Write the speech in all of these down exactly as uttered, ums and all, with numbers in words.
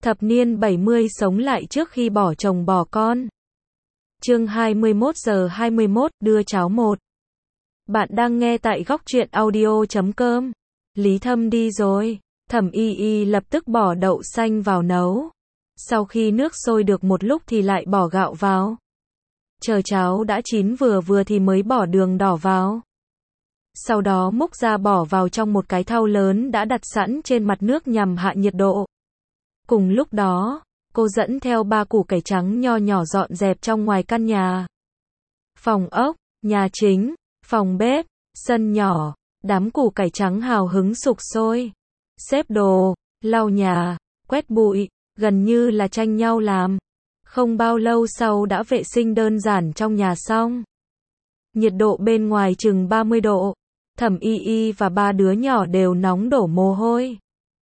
Thập niên bảy mươi sống lại trước khi bỏ chồng bỏ con. Chương hai mươi mốt giờ hai mươi mốt, đưa cháu một. Bạn đang nghe tại góc truyện audio chấm com. Lý Thâm đi rồi. Thẩm Y Y lập tức bỏ đậu xanh vào nấu. Sau khi nước sôi được một lúc thì lại bỏ gạo vào. Chờ cháo đã chín vừa vừa thì mới bỏ đường đỏ vào. Sau đó múc ra bỏ vào trong một cái thau lớn đã đặt sẵn trên mặt nước nhằm hạ nhiệt độ. Cùng lúc đó, cô dẫn theo ba củ cải trắng nho nhỏ dọn dẹp trong ngoài căn nhà. Phòng ốc, nhà chính, phòng bếp, sân nhỏ, đám củ cải trắng hào hứng sục sôi. Xếp đồ, lau nhà, quét bụi, gần như là tranh nhau làm. Không bao lâu sau đã vệ sinh đơn giản trong nhà xong. Nhiệt độ bên ngoài chừng ba mươi độ. Thẩm Y Y và ba đứa nhỏ đều nóng đổ mồ hôi.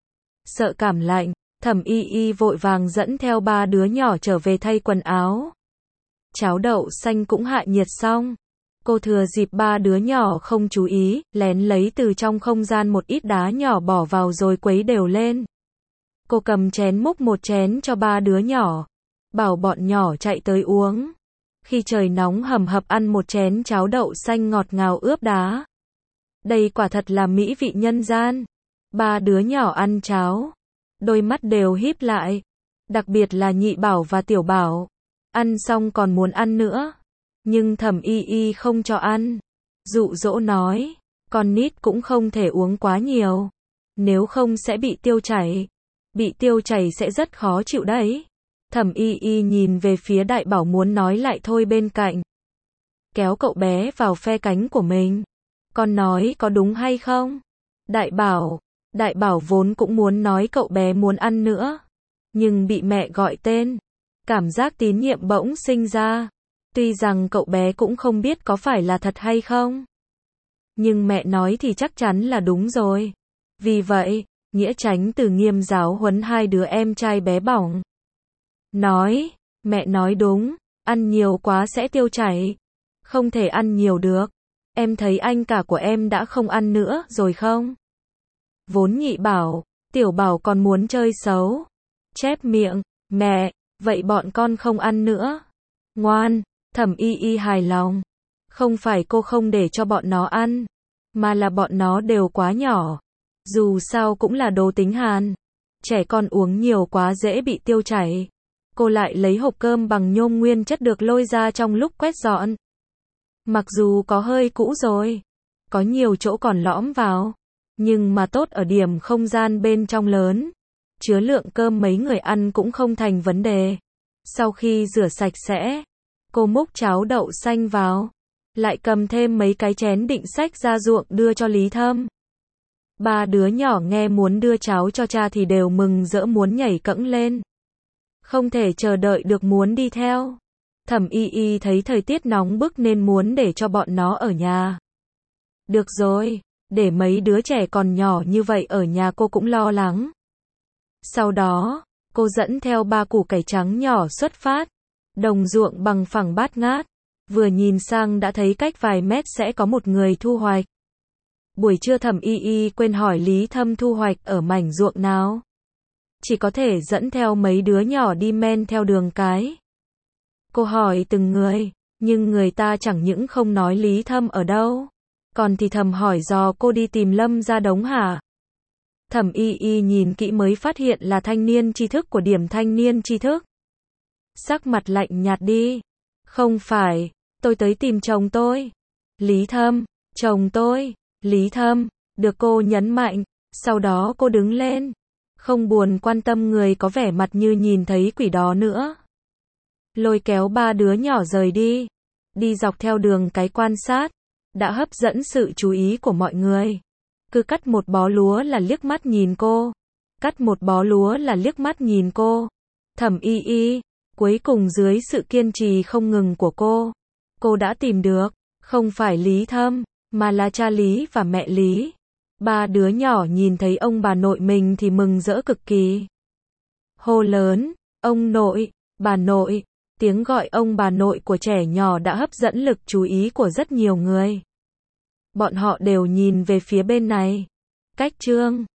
Sợ cảm lạnh, Thẩm Y Y vội vàng dẫn theo ba đứa nhỏ trở về thay quần áo. Cháo đậu xanh cũng hạ nhiệt xong. Cô thừa dịp ba đứa nhỏ không chú ý, lén lấy từ trong không gian một ít đá nhỏ bỏ vào rồi quấy đều lên. Cô cầm chén múc một chén cho ba đứa nhỏ, bảo bọn nhỏ chạy tới uống. Khi trời nóng hầm hập ăn một chén cháo đậu xanh ngọt ngào ướp đá. Đây quả thật là mỹ vị nhân gian. Ba đứa nhỏ ăn cháo, đôi mắt đều híp lại. Đặc biệt là Nhị Bảo và Tiểu Bảo. Ăn xong còn muốn ăn nữa. Nhưng Thẩm Y Y không cho ăn. Dụ dỗ nói, con nít cũng không thể uống quá nhiều. Nếu không sẽ bị tiêu chảy. Bị tiêu chảy sẽ rất khó chịu đấy. Thẩm Y Y nhìn về phía Đại Bảo muốn nói lại thôi bên cạnh. Kéo cậu bé vào phe cánh của mình. Con nói có đúng hay không? Đại Bảo, Đại Bảo vốn cũng muốn nói cậu bé muốn ăn nữa. Nhưng bị mẹ gọi tên. Cảm giác tín nhiệm bỗng sinh ra. Tuy rằng cậu bé cũng không biết có phải là thật hay không. Nhưng mẹ nói thì chắc chắn là đúng rồi. Vì vậy, Nghĩa Chánh từ nghiêm giáo huấn hai đứa em trai bé bỏng. Nói, mẹ nói đúng, ăn nhiều quá sẽ tiêu chảy. Không thể ăn nhiều được. Em thấy anh cả của em đã không ăn nữa rồi không? Vốn Nhị Bảo, Tiểu Bảo còn muốn chơi xấu. Chép miệng, mẹ, vậy bọn con không ăn nữa. Ngoan, Thẩm Y Y hài lòng. Không phải cô không để cho bọn nó ăn, mà là bọn nó đều quá nhỏ. Dù sao cũng là đồ tính hàn. Trẻ con uống nhiều quá dễ bị tiêu chảy. Cô lại lấy hộp cơm bằng nhôm nguyên chất được lôi ra trong lúc quét dọn. Mặc dù có hơi cũ rồi, có nhiều chỗ còn lõm vào, nhưng mà tốt ở điểm không gian bên trong lớn. Chứa lượng cơm mấy người ăn cũng không thành vấn đề. Sau khi rửa sạch sẽ, cô múc cháo đậu xanh vào, lại cầm thêm mấy cái chén định xách ra ruộng đưa cho Lý Thâm. Ba đứa nhỏ nghe muốn đưa cháo cho cha thì đều mừng rỡ muốn nhảy cẫng lên. Không thể chờ đợi được muốn đi theo. Thẩm Y Y thấy thời tiết nóng bức nên muốn để cho bọn nó ở nhà. Được rồi, để mấy đứa trẻ còn nhỏ như vậy ở nhà cô cũng lo lắng. Sau đó, cô dẫn theo ba củ cải trắng nhỏ xuất phát. Đồng ruộng bằng phẳng bát ngát. Vừa nhìn sang đã thấy cách vài mét sẽ có một người thu hoạch. Buổi trưa Thẩm Y Y quên hỏi Lý Thâm thu hoạch ở mảnh ruộng nào. Chỉ có thể dẫn theo mấy đứa nhỏ đi men theo đường cái. Cô hỏi từng người, nhưng người ta chẳng những không nói Lý Thâm ở đâu, còn thì thầm hỏi dò cô đi tìm Lâm Gia Đống hả? Thẩm Y Y nhìn kỹ mới phát hiện là thanh niên tri thức của điểm thanh niên tri thức. Sắc mặt lạnh nhạt đi. Không phải, tôi tới tìm chồng tôi. Lý Thâm, chồng tôi, Lý Thâm, được cô nhấn mạnh, sau đó cô đứng lên. Không buồn quan tâm người có vẻ mặt như nhìn thấy quỷ đó nữa. Lôi kéo ba đứa nhỏ rời đi. Đi dọc theo đường cái quan sát. Đã hấp dẫn sự chú ý của mọi người. Cứ cắt một bó lúa là liếc mắt nhìn cô. Cắt một bó lúa là liếc mắt nhìn cô. Thẩm Y Y, cuối cùng dưới sự kiên trì không ngừng của cô, cô đã tìm được, không phải Lý Thâm, mà là cha Lý và mẹ Lý. Ba đứa nhỏ nhìn thấy ông bà nội mình thì mừng rỡ cực kỳ. Hô lớn, ông nội, bà nội. Tiếng gọi ông bà nội của trẻ nhỏ đã hấp dẫn lực chú ý của rất nhiều người. Bọn họ đều nhìn về phía bên này. Cách Trương,